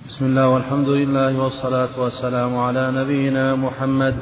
بسم الله والحمد لله والصلاة والسلام على نبينا محمد.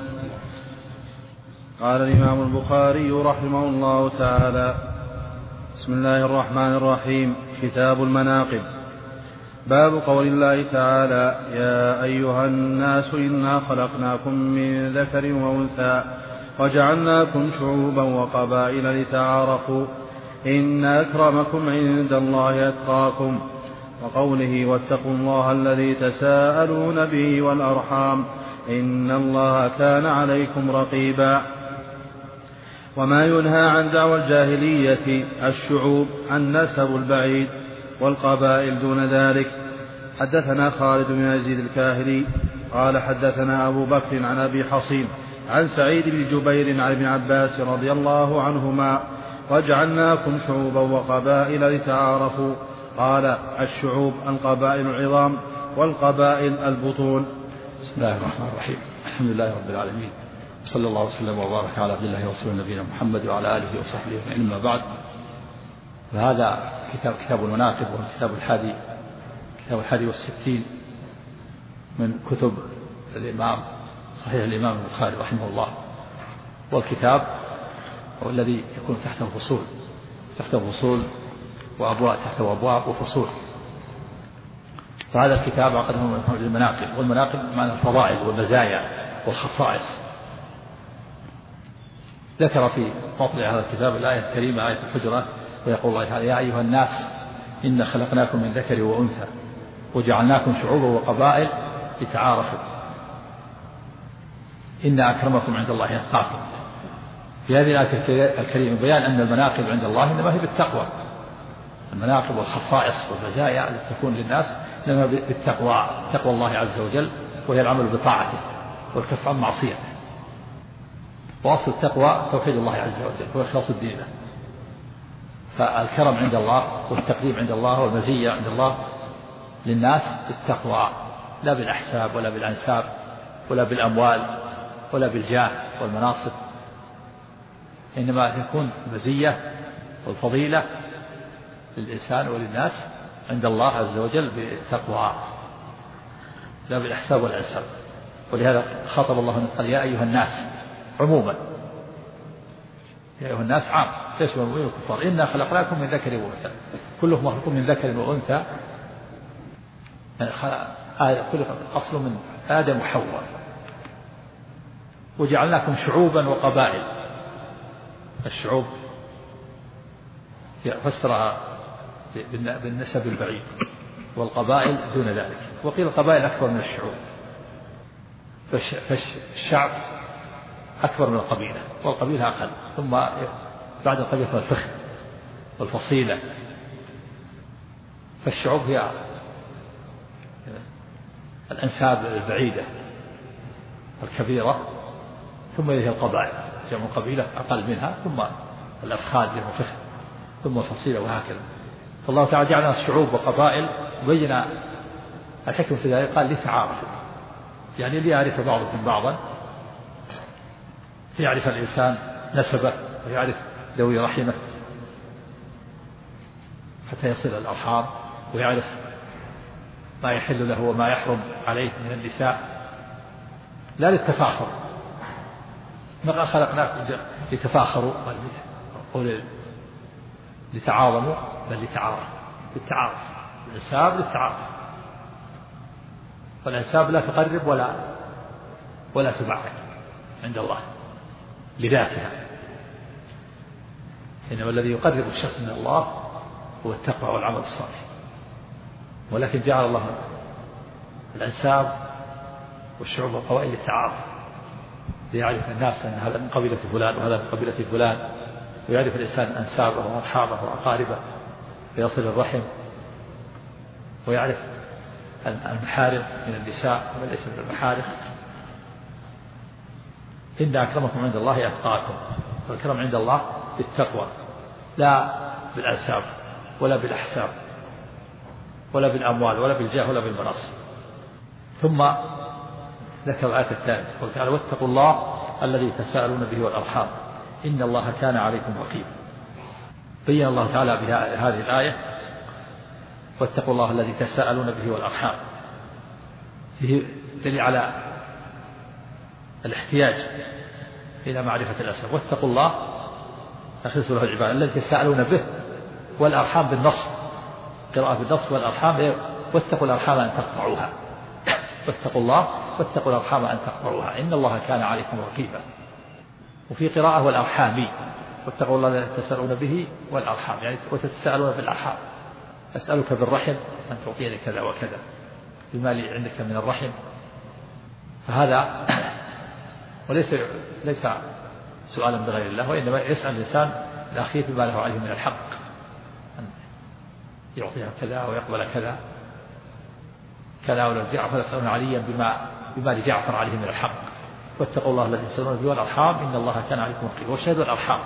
قال الإمام البخاري رحمه الله تعالى: بسم الله الرحمن الرحيم. كتاب المناقب. باب قول الله تعالى: يا أيها الناس إنا خلقناكم من ذكر وأنثى وجعلناكم شعوبا وقبائل لتعارفوا إن أكرمكم عند الله أتقاكم. وقوله: واتقوا الله الذي تساءلون به والأرحام إن الله كان عليكم رقيبا. وما ينهى عن دعوى الجاهلية الشعوب النسب البعيد والقبائل دون ذلك. حدثنا خالد بن يزيد الكاهلي قال حدثنا أبو بكر عن أبي حصين عن سعيد بن جبير عن ابن عباس رضي الله عنهما: وجعلناكم شعوبا وقبائل لتعارفوا. قال: الشعوب القبائل العظام والقبائل البطون. بسم الله الرحمن الرحيم. الحمد لله رب العالمين، صلى الله وسلم وبارك على عبد الله ورسوله نبينا محمد وعلى آله وصحبه أجمعين. أما بعد، فهذا كتاب المناقب، والكتاب الحادي والستين من كتب الإمام صحيح الإمام البخاري رحمه الله. والكتاب هو الذي يكون تحته فصول وأبواب، تحته أبواب وفصول. فهذا الكتاب عقده للمناقب، والمناقب معنى الفضائل والمزايا والخصائص. ذكر في مطلع هذا الكتاب الآية الكريمة، آية الحجرات، ويقول الله تعالى: يا أيها الناس إنا خلقناكم من ذكر وأنثى وجعلناكم شعوبا وقبائل لتعارفوا إن أكرمكم عند الله أتقاكم. في هذه الآية الكريمة بيان أن المناقب عند الله إنما هي بالتقوى. المناقب والخصائص والمزايا التي تكون للناس إنما بالتقوى، تقوى الله عز وجل، وهي العمل بطاعته والكف عن معصيته. وأصل التقوى توحيد الله عز وجل وإخلاص الدين له. فالكرم عند الله والتقديم عند الله والمزية عند الله للناس بالتقوى، لا بالأحساب ولا بالأنساب ولا بالأموال ولا بالجاه والمناصب، إنما تكون المزية والفضيلة للإنسان وللناس عند الله عز وجل بالتقوى، لا بالأحساب والأنساب. ولهذا خاطب الله قال: يا أيها الناس عموما، يا أيها الناس عام يشمل المؤمنين والكفار. إنا خلقناكم من ذكر وأنثى، كلكم مخلوق من ذكر وأنثى، كل أصل من آدم وحواء. وجعلناكم شعوبا وقبائل. الشعوب فسرها بالنسب البعيد، والقبائل دون ذلك. وقيل القبائل أكبر من الشعوب، فالشعب أكبر من القبيلة، والقبيلة أقل، ثم بعد القبيلة الفخذ والفصيلة. فالشعوب هي الأنساب البعيدة الكبيرة، ثم إليه القبائل جمع قبيلة أقل منها، ثم الأفخاذ جمع فخذ، ثم الفصيلة، وهكذا. فالله تعالى جعلنا شعوب وقبائل، بين الحكم في ذلك، قال: لتعارفوا، يعني ليعرف بعضكم بعضا، ليعرف الإنسان نسبه ويعرف ذوي رحمه حتى يصل الأرحام، ويعرف ما يحل له وما يحرم عليه من النساء، لا للتفاخر. ما خلقناكم لتفاخروا أو لتعاظموا، بل للتعارف. الأنساب للتعارف، والأنساب لا تقرب ولا تبعد عند الله لذاتها، إنما الذي يقرب الشخص من الله هو التقوى والعمل الصالح. ولكن جعل الله الأنساب والشعوب والقبائل للتعارف، ليعرف الناس أن هذا من قبيلة فلان وهذا من قبيلة فلان، ويعرف الإنسان أنسابه وأرحامه وأقاربه فيصل الرحم، ويعرف المحارم من النساء ومن ليس من المحارم. إن أكرمكم عند الله أتقاكم. والكرم عند الله بالتقوى، لا بالأنساب ولا بالأحساب ولا بالأموال ولا بالجاه ولا بالمناصب. ثم ذكر الآية الثالثة وقال: واتقوا الله الذي تساءلون به والأرحام إن الله كان عليكم رقيبا. بين الله تعالى بهذه الآية: واتقوا الله الذي تساءلون به والأرحام، فيه دليل على الاحتياج إلى معرفة الأسباب. واتقوا الله أخلصوا له العبادة الذي تساءلون به والأرحام بالنص، قراءة بالنص والأرحام، واتقوا الأرحام أن تقطعوها، واتقوا الله واتقوا الأرحام أن تقطعوها إن الله كان عليكم رقيبا. وفي قراءة والأرحام، واتقوا الله الذي تساءلون به والأرحام، يعني وتتساءلون بالأرحام، أسألك بالرحم أن تعطيني كذا وكذا بما عندك من الرحم. فهذا وليس سؤالا بغير الله، وإنما يسأل الإنسان الأخير بما له عليه من الحق، أن يعطيها كذا ويقبل كذا كذا. ولو جعفر يسألون عليا بما لجعفر عليه من الحق، واتقوا الله الذي تسألون به والأرحام إن الله كان عليكم رقيبا. وشهدوا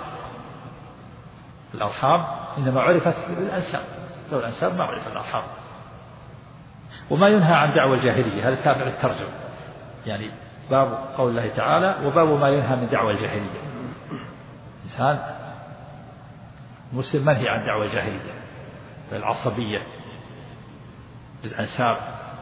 الأرحام إنما عرفت بالأنساب، لو الأنساب ما عرف الأرحام. وما ينهى عن دعوى الجاهلية، هذا تابع للترجمة، يعني باب قول الله تعالى وباب ما ينهى من دعوى الجاهلية. إنسان مسلم منهي عن دعوى الجاهلية، العصبية للأنساب،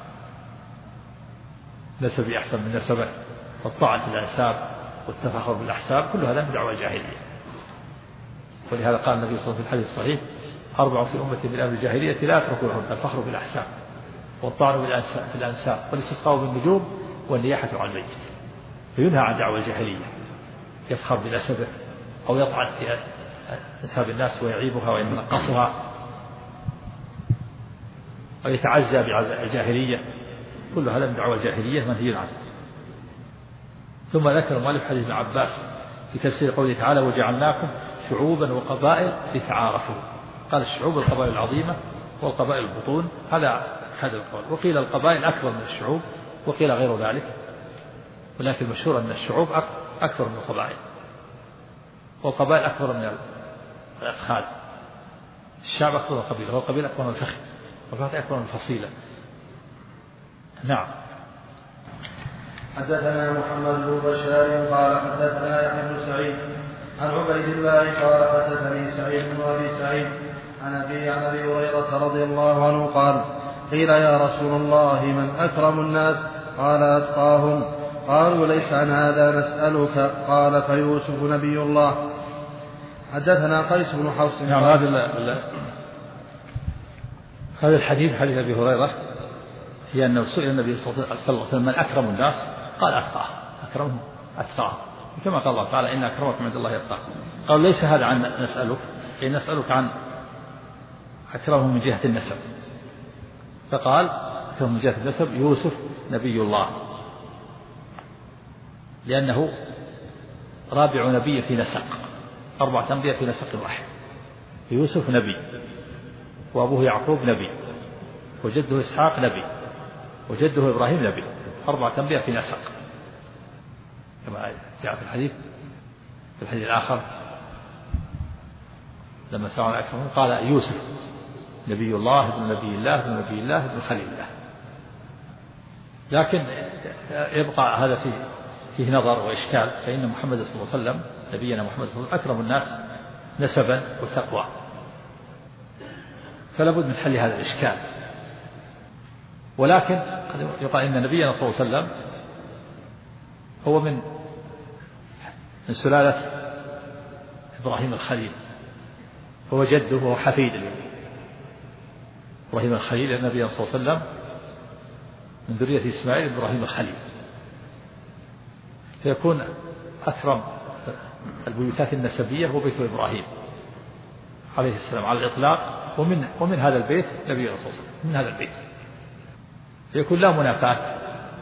نسبي أحسن من نسبه، والطاعة للأنساب والتفاخر بالأحساب، كل هذا من دعوى الجاهلية. ولهذا قال النبي صلى الله عليه وسلم في الحديث الصحيح: 4 في أمتي من أهل الجاهلية لا يتركونهن: الفخر بالأحساب، والطعن في الأنساب، والاستسقاء بالنجوم، والنياحة على الميت. فينهى عن دعوى الجاهلية، يفخر بنسبه أو يطعن في أنساب الناس ويعيبها ويتنقصها أو يتعزى بالجاهلية، كل هذا من دعوى الجاهلية منهي عنه. ثم ذكر المؤلف حديث ابن عباس في تفسير قوله تعالى: وجعلناكم شعوبا وقبائل لتعارفوا. قال الشعوب القبائل العظيمة، والقبائل البطون، هذا القول. وقيل القبائل أكبر من الشعوب، وقيل غير ذلك، ولكن المشهور أن الشعوب أكثر من القبائل، والقبائل أكثر من الأفخاذ. الشعب أكثر من القبيلة، والقبيلة أكثر من الفخذ، والفخذ أكثر من الفصيلة. نعم. حدثنا محمد بن بشار قال حدثنا يحيى بن سعيد عن عبيد الله قال حدثني سعيد بن أبي سعيد عن أبي هريرة رضي الله عنه قال: قيل يا رسول الله من أكرم الناس؟ قال: أتقاهم. قالوا: ليس عن هذا نسألك. قال: فيوسف نبي الله. حدثنا قيس بن حفص. نعم. هذا الحديث حديث أبي هريرة في أنه سئل النبي صلى الله عليه وسلم: من أكرم الناس؟ قال: أتقاهم. أكرمهم أتقاهم، كما قال الله تعالى: إن أكرمكم عند الله أتقاكم. قال: ليس هذا عن نسألك، أي نسألك عن أكرمهم من جهة النسب. فقال: أكرمهم من جهة النسب يوسف نبي الله، لأنه رابع نبي في نسق، 4 أنبياء في نسق واحد. يوسف نبي، وأبوه يعقوب نبي، وجده إسحاق نبي، وجده إبراهيم نبي، 4 أنبياء في نسق، كما جاء في الحديث الآخر لما سأل أكرمه قال: يوسف نبي الله ابن نبي الله ابن نبي الله ابن خليل الله. لكن يبقى هذا فيه نظر وإشكال، فإن محمد صلى الله عليه وسلم، نبينا محمد صلى الله عليه وسلم، أكرم الناس نسبا وتقوى، فلا بد من حل هذا الإشكال. ولكن يقال إن نبينا صلى الله عليه وسلم هو من سلالة إبراهيم الخليل، هو جده وهو حفيد إبراهيم الخليل. النبي صلى الله عليه وسلم من ذرية إسماعيل إبراهيم الخليل، فيكون أكرم البيوتات النسبية هو بيت إبراهيم عليه السلام على الإطلاق، ومن هذا البيت نبي صلى الله عليه وسلم، من هذا البيت، فيكون لا منافاة.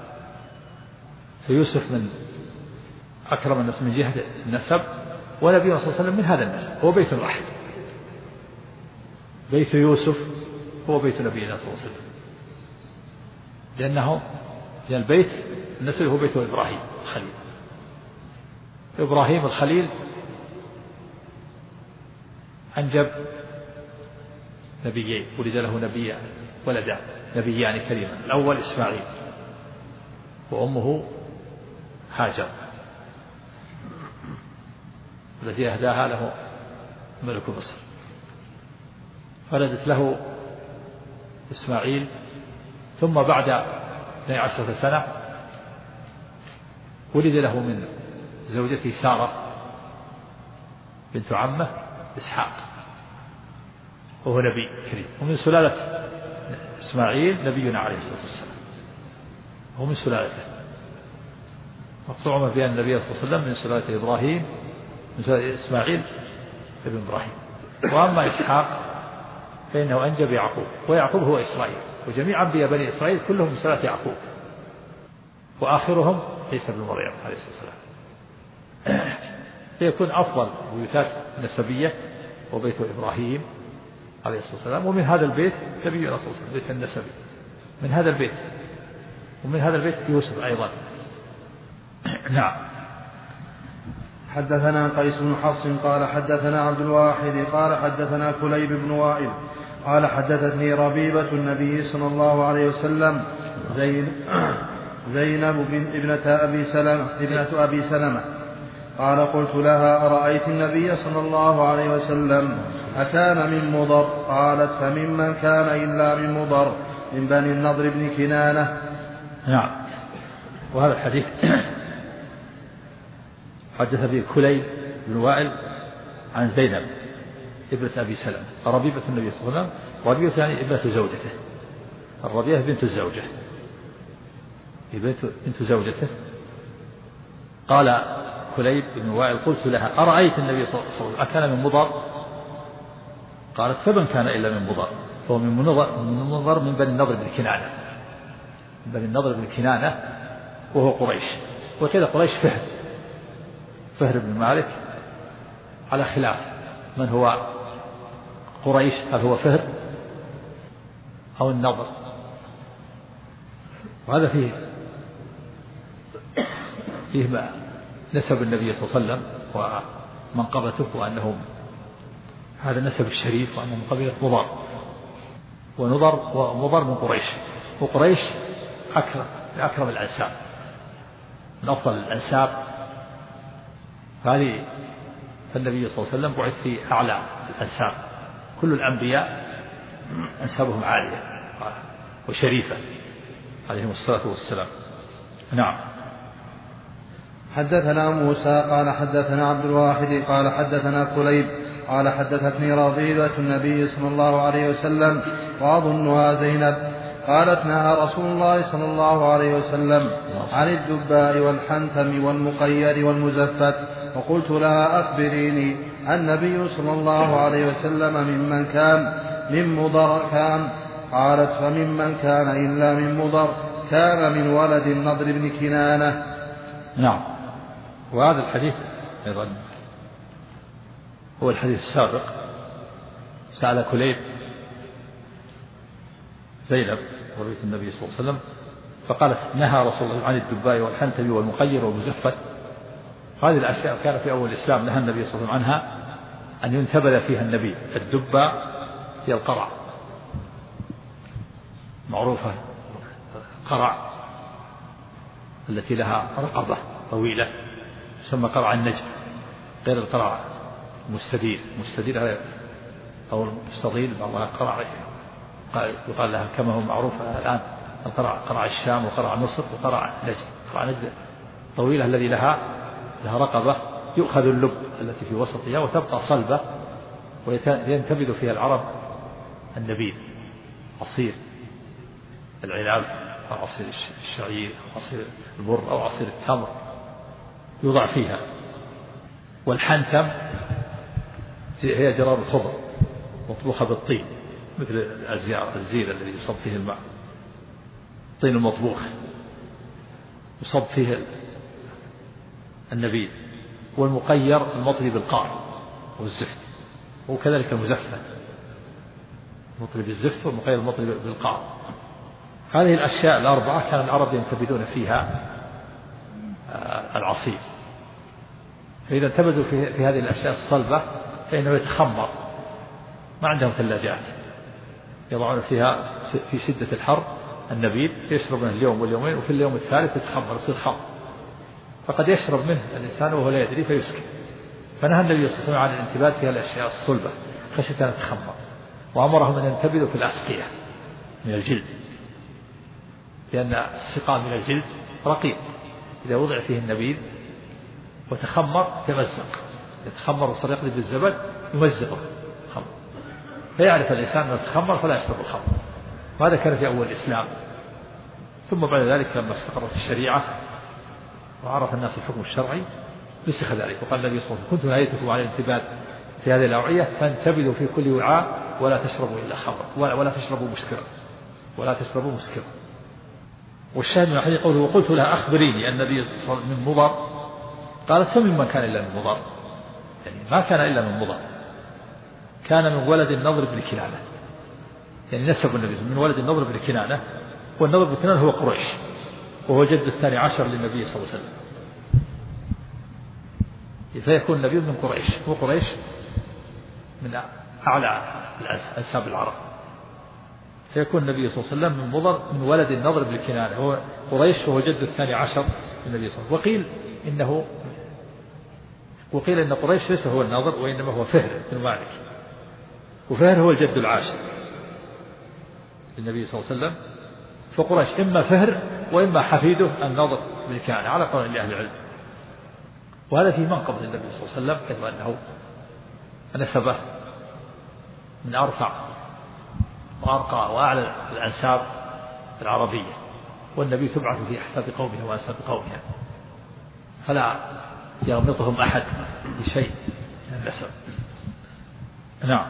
فيوسف من أكرم الناس من جهة النسب، ونبي صلى الله عليه وسلم من هذا النسب، هو بيت واحد. بيت يوسف هو بيت نبينا صلى الله عليه وسلم، لأن البيت النسب هو بيت إبراهيم الخليل. إبراهيم الخليل أنجب نبيين، ولد له ولدان نبيان كريمان، الأول إسماعيل وأمه هاجر التي أهداها له ملك مصر، فولدت له إسماعيل. ثم بعد 12 سنة ولد له من زوجته سارة بنت عمه إسحاق وهو نبي كريم، ومن سلالة إسماعيل نبينا عليه الصلاة والسلام، هو من سلالته. مقطوع بأن النبي صلى الله عليه وسلم من سلالة إبراهيم، من سلالة إسماعيل ابن إبراهيم. وأما إسحاق فإنه أنجب يعقوب، ويعقوب هو إسرائيل، وجميع أنبياء بني إسرائيل كلهم من سلالة يعقوب، وآخرهم عيسى بن مريم عليه الصلاة والسلام. فيكون أفضل بيوتات نسبية وبيت إبراهيم عليه الصلاة والسلام، ومن هذا البيت نبينا صلى الله عليه وسلم، بيت النسبي من هذا البيت، ومن هذا البيت يوسف أيضا. نعم. حدثنا قيس بن حفص قال حدثنا عبد الواحد قال حدثنا كليب بن وائل قال حدثتني ربيبة النبي صلى الله عليه وسلم زينب ابنة أبي سلمة قال قلت لها أرأيت النبي صلى الله عليه وسلم أكان من مضر؟ قالت فممن كان إلا من مضر من بني النضر بن كنانة. نعم. وهذا الحديث حدث به كليب بن وائل عن زينب ابنة أبي سلمة ربيبة النبي صلى الله عليه وسلم، ربيبة يعني ابنة زوجته، الربيبة بنت الزوجة، بنت زوجته. قال كليب بن وائل قلت لها أرأيت النبي صلى الله عليه وسلم أكان من مضر؟ قالت فمن كان إلا من مضر؟ هو من مضر من بني النضر بن كنانة، من بني النضر بن كنانة وهو قريش. وكذا قريش فهر بن مالك على خلاف من هو قريش، هل هو فهر أو النضر؟ وهذا فيه ما نسب النبي صلى الله عليه وسلم ومنقبته، وأنه هذا النسب الشريف، وأنه من قبيلة مضر، ومضر من قريش، وقريش أكرم الأنساب، من أفضل الأنساب. فالنبي صلى الله عليه وسلم بعث في أعلى الأنساب، كل الأنبياء أنسابهم عالية وشريفة عليهم الصلاة والسلام. نعم. حدثنا موسى قال حدثنا عبد الواحد قال حدثنا كليب قال حدثتني رضيبة النبي صلى الله عليه وسلم وأظنها زينب قالت نهى رسول الله صلى الله عليه وسلم عن الدباء والحنتم والمقير والمزفت، وقلت لها أخبريني النبي صلى الله عليه وسلم ممن كان من مضر كان؟ قالت فممن كان إلا من مضر كان من ولد النضر بن كنانة. نعم. وهذا الحديث أيضا هو الحديث السابق. سأل كليب زينب ورث النبي صلى الله عليه وسلم فقالت نهى رسول الله عن الدباء والحنتم والمقير والمزفت. هذه الأشياء كان في أول الإسلام نهى النبي صلى الله عليه وسلم عنها أن ينتبذ فيها النبي. الدباء هي القرع معروفة، قرع التي لها رقبة طويلة تسمى قرع النجم، غير القرع مستدير أو المستطيل، بعضها قرع يقال لها كما هو معروف الآن قرع الشام وقرع مصر وقرع نجد. قرع نجد طويلة الذي لها رقبة يؤخذ اللب التي في وسطها وتبقى صلبة، وينتبذ فيها العرب النبيذ، عصير العنب أو عصير الشعير أو عصير البر أو عصير التمر يوضع فيها. والحنتم هي جرار الخضر مطبوخة بالطين، مثل الزير الذي يصب فيه الماء، الطين المطبوخ يصب فيه النبيذ. والمقير المطلي بالقار والزفت، وكذلك المزفت المطلي بالزفت والمقير المطلي بالقار. هذه الأشياء الأربعة كان العرب ينتبذون فيها العصير، فإذا انتبذوا في هذه الأشياء الصلبة فإنه يتخمر، ما عندهم ثلاجات، يضعون فيها في شدة الحر النبيذ يشرب منه اليوم واليومين، وفي اليوم الثالث يتخمر يصير خمر، فقد يشرب منه الإنسان وهو لا يدري فيسكت. فنهى النبي صلى الله عليه وسلم عن الانتباه في الأشياء الصلبة خشية أن تتخمر، وأمرهم أن ينتبذوا في الأسقية من الجلد. لأن السقاء من الجلد رقيق، إذا وضع فيه النبيذ وتخمر تمزق، يتخمر وصار يقلب الزبد يمزقه خمر، فيعرف الإنسان أنه تخمر فلا يشرب الخمر. وهذا كان في أول الإسلام. ثم بعد ذلك لما استقرت الشريعة وعرف الناس الحكم الشرعي نسخ ذلك، وقال النبي صلى الله عليه وسلم: كنت نهيتكم عن الانتباد في هذه الأوعية فانتبذوا في كل وعاء ولا تشربوا إلا خمرا ولا تشربوا مسكرا. والشاهد من الحديث قوله: وقلت لها أخبريني النبي من مضر، قالت: فممن كان إلا من مضر، يعني ما كان إلا من مضر، كان من ولد النضر بن كنانة، يعني نسب النبي من ولد النضر بن كنانة، والنضر بن كنانة هو قريش، وهو جد الثاني عشر للنبي صلى الله عليه وسلم، فيكون النبي من قريش، وقريش من أعلى أنساب العرب، فيكون النبي صلى الله عليه وسلم من مضر من ولد النضر بن كنانة، هو قريش وهو جد الثاني عشر للنبي صلى الله عليه وسلم. وقيل إن قريش ليس هو النضر وإنما هو فهر بن مالك، وفهر هو الجد العاشر للنبي صلى الله عليه وسلم، فقريش إما فهر وإما حفيده النضر بن كنانة على قول لأهل العلم. وهذا في منقبة النبي صلى الله عليه وسلم، كما أنه نسبه من أرفع وأرقى وأعلى الأنساب العربية، والنبي تبعث في أحساب قومه وأنساب قومه، فلا يغمطهم أحد بشيء من النسب. نعم.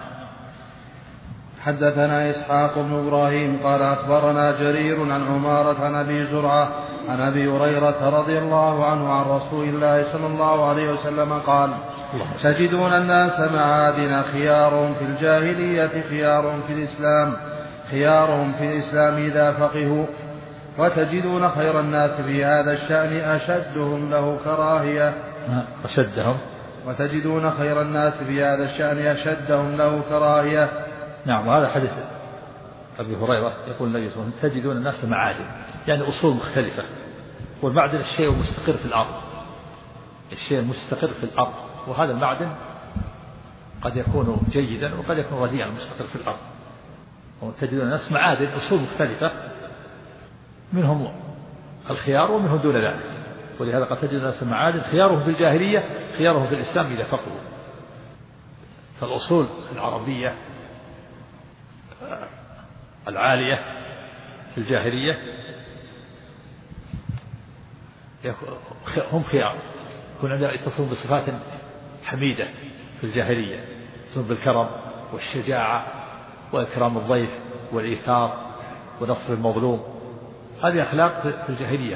حدثنا إسحاق بن إبراهيم قال أخبرنا جرير عن عمارة عن أبي زرعة عن أبي هريرة رضي الله عنه عن رسول الله صلى الله عليه وسلم قال: تجدون الناس معادن، خيارهم في الجاهلية خيارهم في الإسلام، خيارهم في الإسلام إذا فقهوا، وتجدون خير الناس في هذا الشأن أشدهم له كراهية. وتجدون خير الناس في هذا الشأن أشدهم له كراهية. نعم. وهذا حديث أبي هريرة يقول النبي صلى الله عليه وسلم: تجدون الناس معادن، يعني أصول مختلفة، والمعدن الشيء المستقر في الأرض، الشيء المستقر في الأرض، وهذا المعدن قد يكون جيدا وقد يكون رديئا المستقر في الأرض. وتجدون الناس معادن أصول مختلفة، منهم الخيار ومنهم دون ذلك، ولهذا قد تجد الناس معادن خيارهم في الجاهلية خيارهم في الإسلام إذا فقهوا. فالأصول العربية العالية في الجاهلية هم خيار، يكون عندنا يتصفون بصفات حميدة في الجاهلية، يتصفون بالكرم والشجاعة وإكرام الضيف والإيثار ونصر المظلوم، هذه أخلاق في الجاهلية.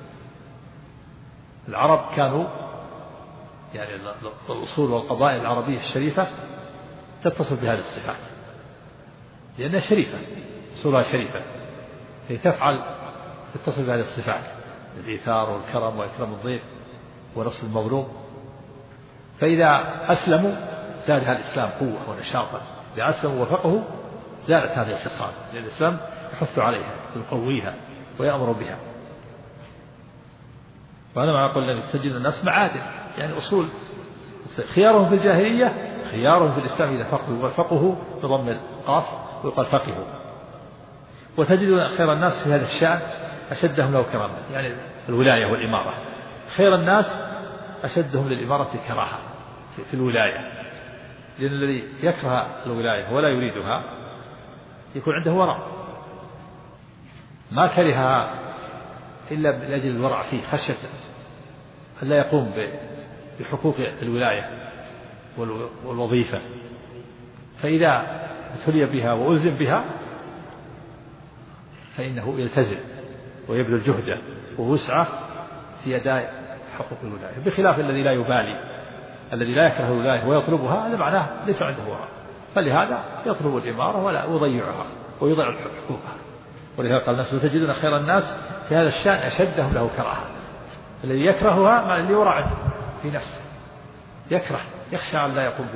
العرب كانوا يعني الأصول والقبائل العربية الشريفة تتصف بهذه الصفات لأنها شريفة، أصولها شريفة، هي تتصف بهذه الصفات: الإيثار والكرم وإكرام الضيف ونصر المظلوم. فإذا أسلموا زادها الإسلام قوة ونشاطا، إذا أسلموا وفقهوا زادت هذه الخصال، لأن الإسلام يحث عليها ويقويها ويأمر بها. وهذا ما يقول النبي: تجد الناس معادن، يعني أصول خيارهم في الجاهلية خيارهم في الإسلام إذا فقهوا، وفقهوا بضم القاف ويقال فقهوا. وتجد خير الناس في هذا الشأن أشدهم له كرامة، يعني الولاية والإمارة. خير الناس أشدهم للإمارة كراهة في الولاية، لأن الذي يكره الولاية ولا يريدها يكون عنده ورع، ما كرهها إلا لأجل الورع فيه، خشية أن لا يقوم بحقوق الولاية والوظيفة. فإذا ابتلي بها وألزم بها فإنه يلتزم ويبذل جهده ووسعه في أداء حقوق الولاية، بخلاف الذي لا يبالي، الذي لا يكره الولاية ويطلبها، هذا معناه ليس عنده ورع، فلهذا يطلب الإمارة ولا يضيعها ويضيع حقوقها. ولهذا قال الناس: وتجدون خير الناس في هذا الشأن أشدهم له كراهة. الذي يكرهها مع اللي ورع في نفسه، يكره يخشى أن لا يقوم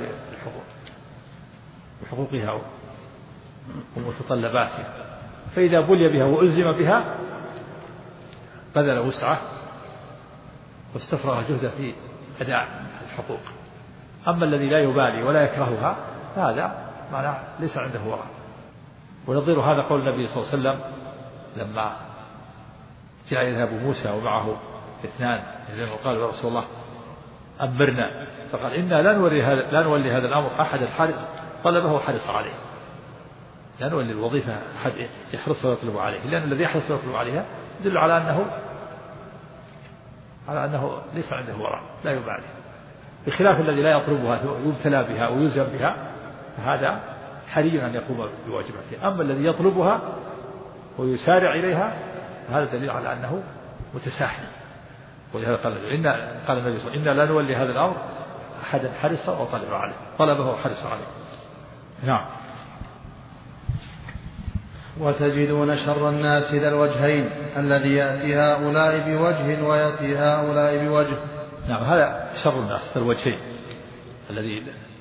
بحقوقها ومتطلباتها، فإذا بلي بها وألزم بها بذل وسعه واستفرغ جهده في أداء الحقوق. أما الذي لا يبالي ولا يكرهها فهذا معناه ليس عنده ورع. ونظير هذا قول النبي صلى الله عليه وسلم لما جاء إلى أبو موسى ومعه اثنان وقال يا رسول الله أمرنا، فقال إنا لا نولي هذا الأمر أحد طلبه وحرص عليه، لا نولي الوظيفة أحد يحرص ويطلب عليه، لأن الذي يحرص ويطلب عليها يدل على أنه ليس عنده ورع، لا يبالي، بخلاف الذي لا يطلبها ويبتلى بها ويلزم بها، فهذا حري أن يقوم بواجباته. أما الذي يطلبها ويسارع إليها هذا دليل على أنه متساهل. ولهذا قال النبي صلى الله عليه وسلم إنا لا نولي هذا الأمر أحدا حرص وطلب عليه، طلبه وحرص عليه. نعم. وتجدون شر الناس ذا الوجهين الذي يأتي هؤلاء بوجه ويأتي هؤلاء بوجه. نعم، هذا شر الناس ذا الوجهين الذي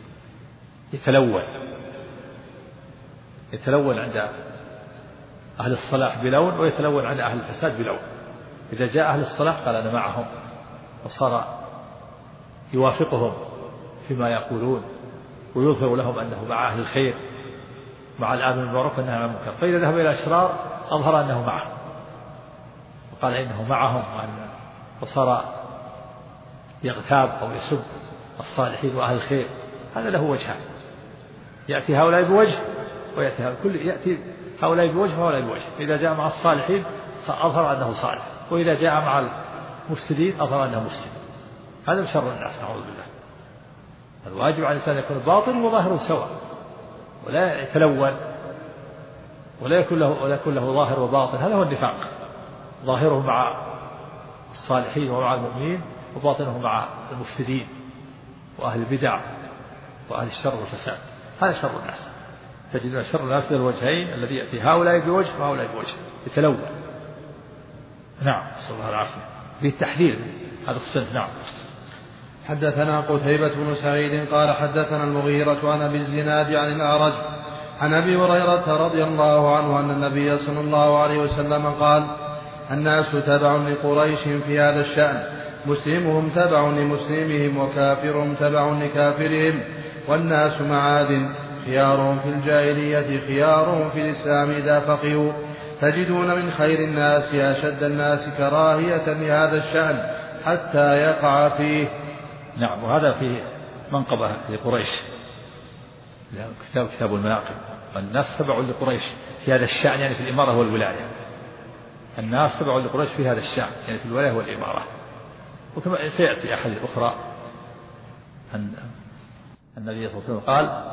يتلون عند أهل الصلاح بلون ويتلون عند أهل الفساد بلون. إذا جاء أهل الصلاح قال أنا معهم وصار يوافقهم فيما يقولون ويظهر لهم أنه مع أهل الخير مع الآمر بالمعروف والنهي عن المنكر، فإذا ذهب إلى الأشرار أظهر أنه معهم وقال إنه معهم، وصار يغتاب أو يسب الصالحين وأهل الخير. هذا له وجهان، يأتي هؤلاء بوجه يأتي هؤلاء بوجه وهؤلاء بوجه. إذا جاء مع الصالحين أظهر أنه صالح، وإذا جاء مع المفسدين أظهر أنه مفسد. هذا من شر الناس، نعوذ بالله. الواجب على الإنسان يكون باطن وظاهر سواء، ولا يتلون ولا يكون له ظاهر وباطن. هذا هو النفاق، ظاهره مع الصالحين ومع المؤمنين وباطنه مع المفسدين وأهل البدع وأهل الشر والفساد. هذا شر الناس. تجدون شر الناس ذا الوجهين الذي يأتي هؤلاء بوجه وهؤلاء بوجه، يتلون. نعم، نسأل الله العافية. بالتحذير هذا الصنف. نعم. حدثنا قتيبة بن سعيد قال حدثنا المغيرة عن أبي الزناد عن الأعرج عن أبي هريرة رضي الله عنه أن النبي صلى الله عليه وسلم قال الناس تبع لقريش في هذا الشأن، مسلمهم تبع لمسلمهم وكافرهم تبع لكافرهم، والناس معادن، خيارهم في الجاهلية خيارهم في الإسلام إذا فقهوا. تجدون من خير الناس أشد الناس كراهية لهذا الشأن حتى يقع فيه. نعم، وهذا في منقبة لقريش، كتاب المناقب. والناس تبع لقريش في هذا الشأن، يعني في الإمارة والولاية. الناس تبع لقريش في هذا الشأن، يعني في الولاية والإمارة. وكما سيأتي أحد الأخرى أن النبي صلى الله عليه وسلم قال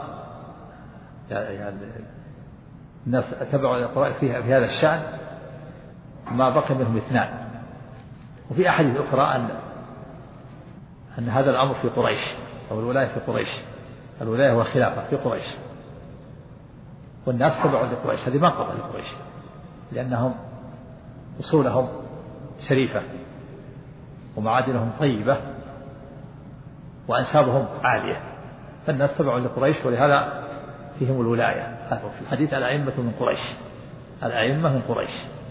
الناس تبع لقريش في هذا الشأن ما بقي منهم اثنان. وفي أحد الأخرى أن هذا الأمر في قريش، أو الولاية في قريش، الولاية والخلافة في قريش، والناس تبع لقريش. هذه منقبة لقريش لأنهم أصولهم شريفة ومعادنهم طيبة وأنسابهم عالية، فالناس تبع لقريش ولهذا فيهم الولاية. في الحديث الأئمة من قريش، الأئمة من قريش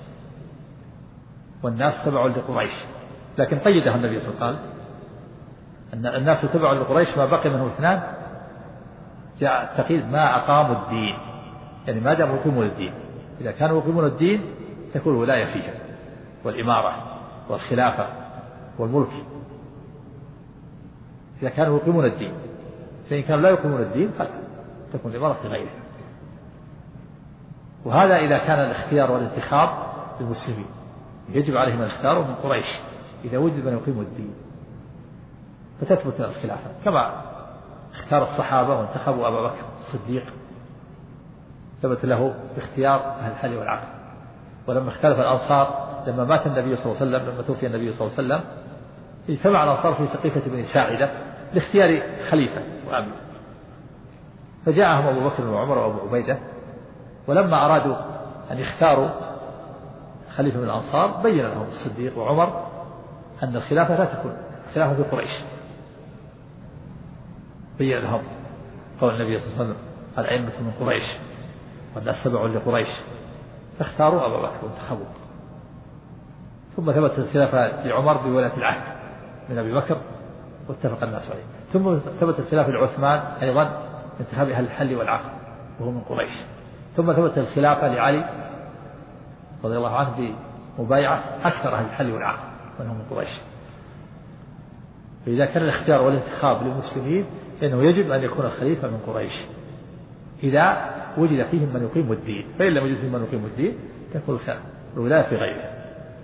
والناس تبع لقريش. لكن قيده النبي صلى الله عليه وسلم قال أن الناس تبع لقريش ما بقي منهم اثنان، جاء التقييد ما أقاموا الدين، يعني ما داموا يقيمون الدين. إذا كانوا يقيمون الدين تكون الولاية فيها والإمارة والخلافة والملك، إذا كانوا يقيمون الدين. فإن كانوا لا يقيمون الدين تكون الإمارة في غيره. وهذا إذا كان الاختيار والانتخاب للمسلمين، يجب عليهم الاختيار من قريش إذا وجد من يقيم الدين، فتثبت الخلافة كما اختار الصحابة وانتخبوا أبا بكر الصديق، ثبت له باختيار أهل الحل والعقل. ولما اختلف الأنصار لما مات النبي صلى الله عليه وسلم، لما توفي النبي صلى الله عليه وسلم، اجتمع الأنصار في سقيفة بن ساعدة لاختيار خليفة وأمير، فجاءهم أبو بكر وعمر وأبو عبيدة، ولما أرادوا أن يختاروا خليفة من الأنصار بين لهم الصديق وعمر أن الخلافة لا تكون خلافة في قريش. بين لهم قول النبي صلى الله عليه وسلم الأئمة من قريش والناس تبع لقريش، فاختاروا أبا بكر وانتخبوه. ثم ثبت الخلافة لعمر بولاية العهد من أبي بكر واتفق الناس عليه. ثم ثبت الخلافة لعثمان أيضا انتخاب أهل الحل والعقل وهو من قريش. ثم ثبت الخلافة لعلي رضي الله عنه مبايعة أكثر أهل الحل والعقد وأنهم من قريش. فإذا كان الاختيار والانتخاب للمسلمين فإنه يجب أن يكون الخليفة من قريش إذا وجد فيهم من يقيم الدين، فإن لم يوجد فيهم من يقيم الدين تكون الولاية في غيره.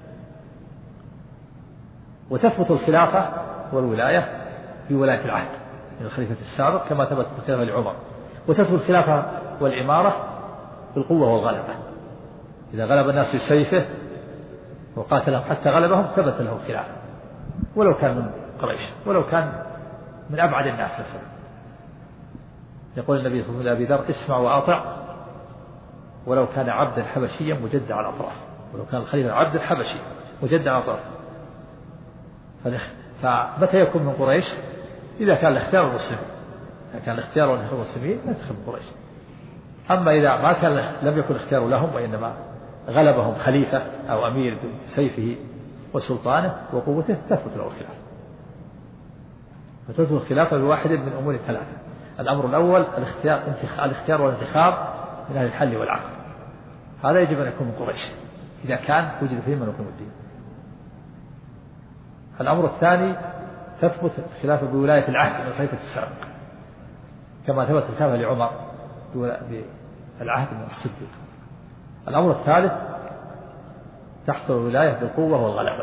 وتثبت الخلافة والولاية في ولاية العهد من الخليفة السابق كما ثبت الخلافة لعمر، وتثبت الخلافة والإمارة بالقوة والغلبة. إذا غلب الناس بسيفه وقاتلهم حتى غلبهم ثبت له الخلافة ولو كان من قريش ولو كان من أبعد الناس مثلا. يقول النبي صلى الله عليه وسلم لأبي ذر اسمع وأطع ولو كان عبدا حبشيا مجدع الأطراف، ولو كان الخليفة عبدا حبشي مجدع الأطراف. فمتى يكون من قريش؟ إذا كان الاختيار المسلمين، إذا كان الاختيار المسلمين لا تدخل من قريش. أما إذا ما كان لم يكن الاختيار لهم وإنما غلبهم خليفة أو أمير بسيفه وسلطانه وقوته تثبت له الخلافة. فتثبت الخلافة بواحد من أمور ثلاثة. الأمر الأول الاختيار والانتخاب من أهل الحل والعقد، هذا يجب أن يكون من قريش إذا كان وجد فيه من يقيم الدين. الأمر الثاني تثبت الخلافة بولاية العهد من الخليفة السابق كما ثبت الخلافة لعمر بالعهد من الصديق. الأمر الثالث تحصل الولاية بالقوة والغلبة،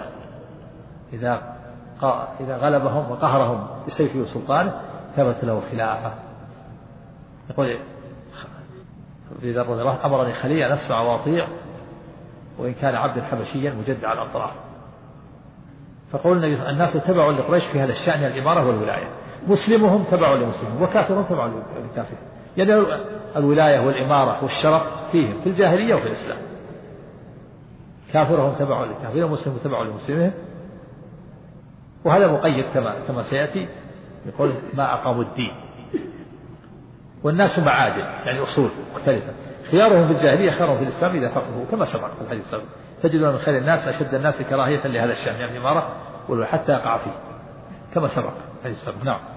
إذا غلبهم وقهرهم بسيفه وسلطانه ثبت له الخلافة. يقول أبي ذر رضي الله أمرني خليل أن أسمع وأطيع وإن كان عبدا حبشيا مجدع الأطراف. فقول النبي الناس تبعوا لقريش في هذا الشأن الإمارة والولاية، مسلمهم تبعوا لمسلمهم وكافرهم تبعوا لكافرهم. يعني الولاية والإمارة والشرف فيهم في الجاهلية وفي الإسلام. كافرهم تبعوا لكافرهم ومسلمهم تبعوا لمسلمهم. وهذا مقيد كما سيأتي، يقول ما أقاموا الدين. والناس معادن يعني أصول مختلفة، خيارهم في الجاهلية خيارهم في الإسلام إذا فقهوا كما سبق في الحديث السابق. تجدون من خير الناس أشد الناس كراهية لهذا الشأن يعني الإمارة حتى يقع فيه كما سبق في الحديث السابق. نعم.